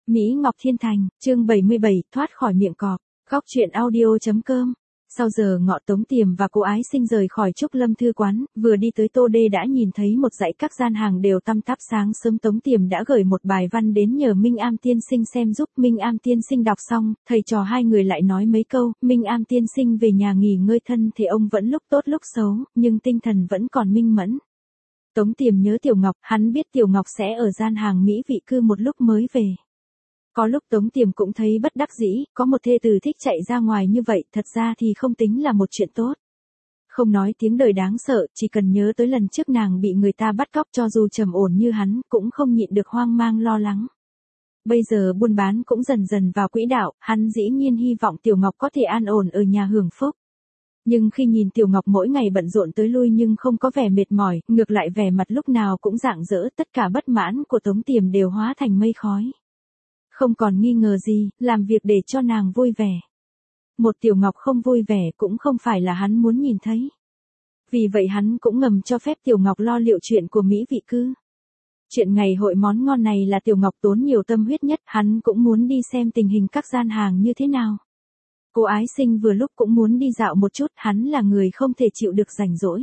Mỹ Ngọc Thiên Thành, chương 77, thoát khỏi miệng cọp. Góc truyện audio.com. Sau giờ ngọ Tống Tiềm và cô Ái Sinh rời khỏi Trúc Lâm Thư Quán, vừa đi tới Tô Đê đã nhìn thấy một dãy các gian hàng đều tăm tắp. Sáng sớm Tống Tiềm đã gửi một bài văn đến nhờ Minh Am tiên sinh xem giúp. Minh Am tiên sinh đọc xong, thầy trò hai người lại nói mấy câu. Minh Am tiên sinh về nhà nghỉ ngơi, thân thì ông vẫn lúc tốt lúc xấu, nhưng tinh thần vẫn còn minh mẫn. Tống Tiềm nhớ Tiểu Ngọc, hắn biết Tiểu Ngọc sẽ ở gian hàng Mỹ Vị Cư một lúc mới về. Có lúc Tống Tiềm cũng thấy bất đắc dĩ, có một thê tử thích chạy ra ngoài như vậy, thật ra thì không tính là một chuyện tốt. Không nói tiếng đời đáng sợ, chỉ cần nhớ tới lần trước nàng bị người ta bắt cóc, cho dù trầm ổn như hắn, cũng không nhịn được hoang mang lo lắng. Bây giờ buôn bán cũng dần dần vào quỹ đạo, hắn dĩ nhiên hy vọng Tiểu Ngọc có thể an ổn ở nhà hưởng phúc. Nhưng khi nhìn Tiểu Ngọc mỗi ngày bận rộn tới lui nhưng không có vẻ mệt mỏi, ngược lại vẻ mặt lúc nào cũng rạng rỡ, tất cả bất mãn của Tống Tiềm đều hóa thành mây khói. Không còn nghi ngờ gì, làm việc để cho nàng vui vẻ. Một Tiểu Ngọc không vui vẻ cũng không phải là hắn muốn nhìn thấy. Vì vậy hắn cũng ngầm cho phép Tiểu Ngọc lo liệu chuyện của Mỹ Vị Cư. Chuyện ngày hội món ngon này là Tiểu Ngọc tốn nhiều tâm huyết nhất, hắn cũng muốn đi xem tình hình các gian hàng như thế nào. Cô Ái Sinh vừa lúc cũng muốn đi dạo một chút, hắn là người không thể chịu được rảnh rỗi.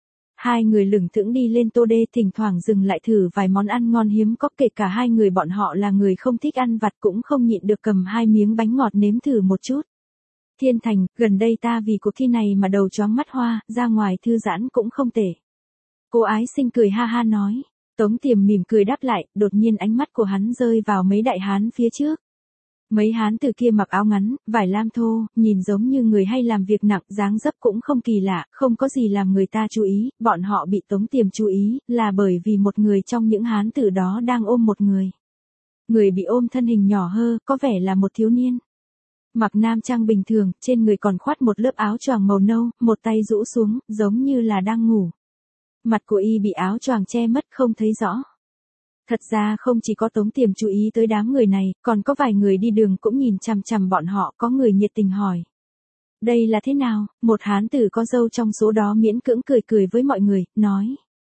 Hai người lững thững đi lên Tô Đê, thỉnh thoảng dừng lại thử vài món ăn ngon hiếm có, kể cả hai người bọn họ là người không thích ăn vặt cũng không nhịn được cầm hai miếng bánh ngọt nếm thử một chút. Thiên Thành, gần đây ta vì cuộc thi này mà đầu chóng mắt hoa, ra ngoài thư giãn cũng không tệ. Cô Ái Sinh cười ha ha nói. Tống Tiềm mỉm cười đáp lại, đột nhiên ánh mắt của hắn rơi vào mấy đại hán phía trước. Mấy hán từ kia mặc áo ngắn, vải lam thô, nhìn giống như người hay làm việc nặng, dáng dấp cũng không kỳ lạ, không có gì làm người ta chú ý. Bọn họ bị Tống Tiềm chú ý, là bởi vì một người trong những hán tử đó đang ôm một người. Người bị ôm thân hình nhỏ hơ, có vẻ là một thiếu niên. Mặc nam trang bình thường, trên người còn khoác một lớp áo choàng màu nâu, một tay rũ xuống, giống như là đang ngủ. Mặt của y bị áo choàng che mất không thấy rõ. Thật ra không chỉ có Tống Tiềm chú ý tới đám người này, còn có vài người đi đường cũng nhìn chằm chằm bọn họ, có người nhiệt tình hỏi. Đây là thế nào? Một hán tử có râu trong số đó miễn cưỡng cười cười với mọi người, nói.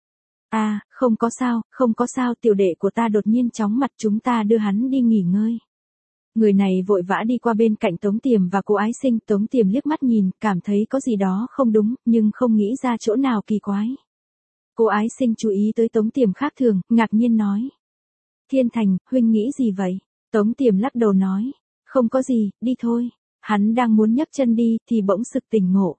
Không có sao, tiểu đệ của ta đột nhiên chóng mặt, chúng ta đưa hắn đi nghỉ ngơi. Người này vội vã đi qua bên cạnh Tống Tiềm và cô Ái Sinh, Tống Tiềm liếc mắt nhìn, cảm thấy có gì đó không đúng, nhưng không nghĩ ra chỗ nào kỳ quái. Cô Ái Sinh chú ý tới Tống Tiềm khác thường, ngạc nhiên nói. Thiên Thành, huynh nghĩ gì vậy? Tống Tiềm lắc đầu nói. Không có gì, đi thôi. Hắn đang muốn nhấc chân đi, thì bỗng sực tỉnh ngộ.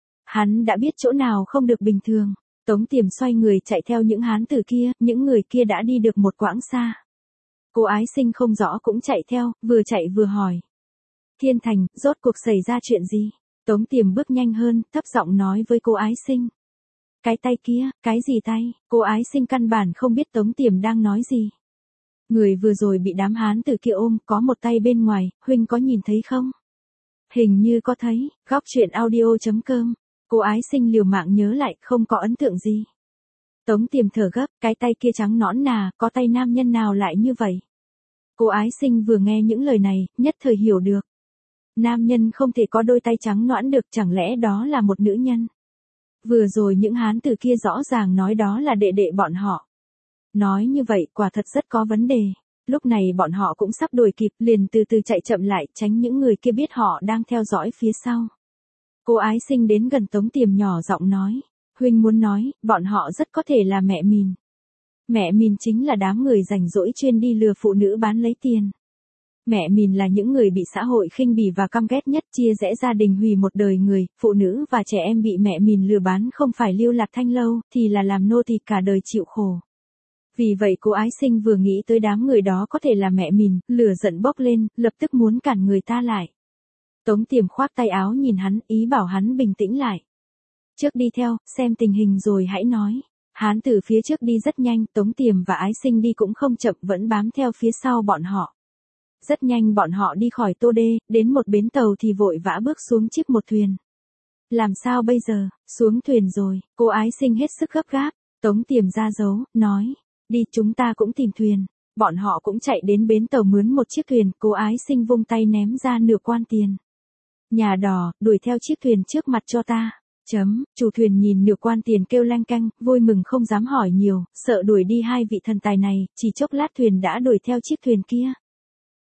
Hắn đã biết chỗ nào không được bình thường. Tống Tiềm xoay người chạy theo những hán tử kia, những người kia đã đi được một quãng xa. Cô Ái Sinh không rõ cũng chạy theo, vừa chạy vừa hỏi. Thiên Thành, rốt cuộc xảy ra chuyện gì? Tống Tiềm bước nhanh hơn, thấp giọng nói với cô Ái Sinh. Cái tay kia, cái gì tay? Cô Ái Sinh căn bản không biết Tống Tiềm đang nói gì. Người vừa rồi bị đám hán tử kia ôm, có một tay bên ngoài, huynh có nhìn thấy không? Hình như có thấy. Góc truyện audio.com. Cô Ái Sinh liều mạng nhớ lại, không có ấn tượng gì. Tống Tiềm thở gấp, cái tay kia trắng nõn nà, có tay nam nhân nào lại như vậy? Cô Ái Sinh vừa nghe những lời này, nhất thời hiểu được. Nam nhân không thể có đôi tay trắng nõn được, chẳng lẽ đó là một nữ nhân? Vừa rồi những hán tử kia rõ ràng nói đó là đệ đệ bọn họ. Nói như vậy quả thật rất có vấn đề. Lúc này bọn họ cũng sắp đuổi kịp, liền từ từ chạy chậm lại, tránh những người kia biết họ đang theo dõi phía sau. Cô Ái Sinh đến gần Tống Tiềm nhỏ giọng nói. Huynh muốn nói, bọn họ rất có thể là mẹ mìn. Mẹ mìn chính là đám người rảnh rỗi chuyên đi lừa phụ nữ bán lấy tiền. Mẹ mìn là những người bị xã hội khinh bỉ và căm ghét nhất, chia rẽ gia đình, hủy một đời người, phụ nữ và trẻ em bị mẹ mìn lừa bán không phải lưu lạc thanh lâu, thì là làm nô tỳ cả đời chịu khổ. Vì vậy cô Ái Sinh vừa nghĩ tới đám người đó có thể là mẹ mìn, lửa giận bốc lên, lập tức muốn cản người ta lại. Tống Tiềm khoác tay áo nhìn hắn, ý bảo hắn bình tĩnh lại. Trước đi theo, xem tình hình rồi hãy nói. Hán tử phía trước đi rất nhanh, Tống Tiềm và Ái Sinh đi cũng không chậm, vẫn bám theo phía sau bọn họ. Rất nhanh bọn họ đi khỏi Tô Đê, đến một bến tàu thì vội vã bước xuống chiếc một thuyền. Làm sao bây giờ? Xuống thuyền rồi, cô Ái Sinh hết sức gấp gáp. Tống Tiềm ra dấu, nói. Đi, chúng ta cũng tìm thuyền. Bọn họ cũng chạy đến bến tàu mướn một chiếc thuyền, cô Ái Sinh vung tay ném ra nửa quan tiền. Nhà đò, đuổi theo chiếc thuyền trước mặt cho ta. Chủ thuyền nhìn nửa quan tiền kêu lanh canh, vui mừng không dám hỏi nhiều, sợ đuổi đi hai vị thần tài này, chỉ chốc lát thuyền đã đuổi theo chiếc thuyền kia.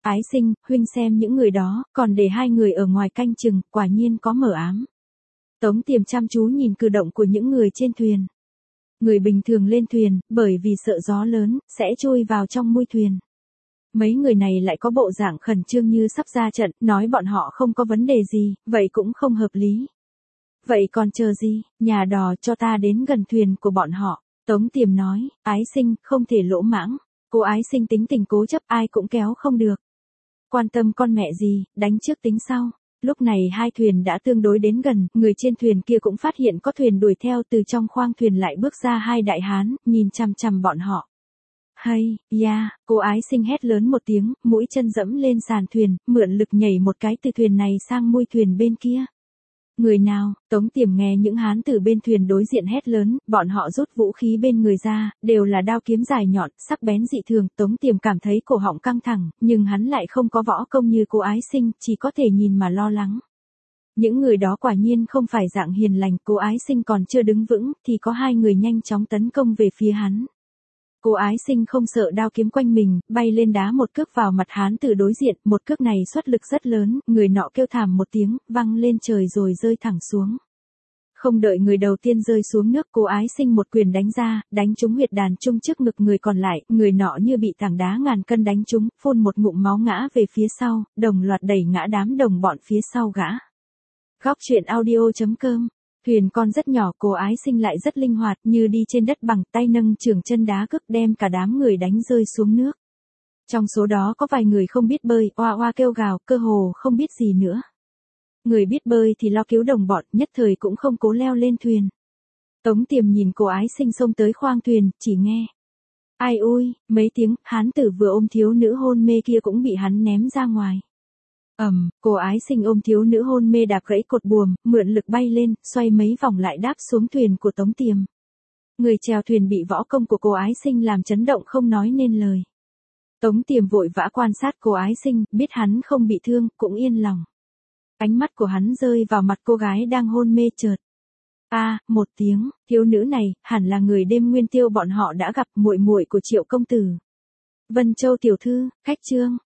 Ái Sinh, huynh xem những người đó, còn để hai người ở ngoài canh chừng, quả nhiên có mờ ám. Tống Tiềm chăm chú nhìn cử động của những người trên thuyền. Người bình thường lên thuyền, bởi vì sợ gió lớn, sẽ chui vào trong mui thuyền. Mấy người này lại có bộ dạng khẩn trương như sắp ra trận, nói bọn họ không có vấn đề gì, vậy cũng không hợp lý. Vậy còn chờ gì, nhà đò cho ta đến gần thuyền của bọn họ. Tống Tiềm nói, Ái Sinh, không thể lỗ mãng. Cô Ái Sinh tính tình cố chấp ai cũng kéo không được. Quan tâm con mẹ gì, đánh trước tính sau. Lúc này hai thuyền đã tương đối đến gần, người trên thuyền kia cũng phát hiện có thuyền đuổi theo, từ trong khoang thuyền lại bước ra hai đại hán, nhìn chằm chằm bọn họ. Hay, ya, cô Ái Sinh hét lớn một tiếng, mũi chân dẫm lên sàn thuyền, mượn lực nhảy một cái từ thuyền này sang mui thuyền bên kia. Người nào? Tống Tiềm nghe những hán tử bên thuyền đối diện hét lớn, bọn họ rút vũ khí bên người ra, đều là đao kiếm dài nhọn, sắc bén dị thường. Tống Tiềm cảm thấy cổ họng căng thẳng, nhưng hắn lại không có võ công như cô Ái Sinh, chỉ có thể nhìn mà lo lắng. Những người đó quả nhiên không phải dạng hiền lành, cô Ái Sinh còn chưa đứng vững, thì có hai người nhanh chóng tấn công về phía hắn. Cô Ái Sinh không sợ đao kiếm quanh mình, bay lên đá một cước vào mặt hán tử đối diện, một cước này xuất lực rất lớn, người nọ kêu thảm một tiếng, văng lên trời rồi rơi thẳng xuống. Không đợi người đầu tiên rơi xuống nước, cô Ái Sinh một quyền đánh ra, đánh trúng huyệt đàn trung trước ngực người còn lại, người nọ như bị tảng đá ngàn cân đánh trúng, phun một ngụm máu ngã về phía sau, đồng loạt đẩy ngã đám đồng bọn phía sau gã. Góc truyện audio.com. Thuyền con rất nhỏ, cô Ái Sinh lại rất linh hoạt, như đi trên đất bằng, tay nâng trường chân đá cước đem cả đám người đánh rơi xuống nước. Trong số đó có vài người không biết bơi, oa oa kêu gào, cơ hồ không biết gì nữa. Người biết bơi thì lo cứu đồng bọn, nhất thời cũng không cố leo lên thuyền. Tống Tiềm nhìn cô Ái Sinh xông tới khoang thuyền, chỉ nghe. Ai ui, mấy tiếng, hán tử vừa ôm thiếu nữ hôn mê kia cũng bị hắn ném ra ngoài. Cô Ái Sinh ôm thiếu nữ hôn mê đạp gãy cột buồm, mượn lực bay lên, xoay mấy vòng lại đáp xuống thuyền của Tống Tiềm. Người chèo thuyền bị võ công của cô Ái Sinh làm chấn động không nói nên lời. Tống Tiềm vội vã quan sát cô Ái Sinh, biết hắn không bị thương, cũng yên lòng. Ánh mắt của hắn rơi vào mặt cô gái đang hôn mê chợt. Một tiếng, thiếu nữ này, hẳn là người đêm Nguyên Tiêu bọn họ đã gặp, muội muội của Triệu công tử. Vân Châu tiểu thư, khách Trương.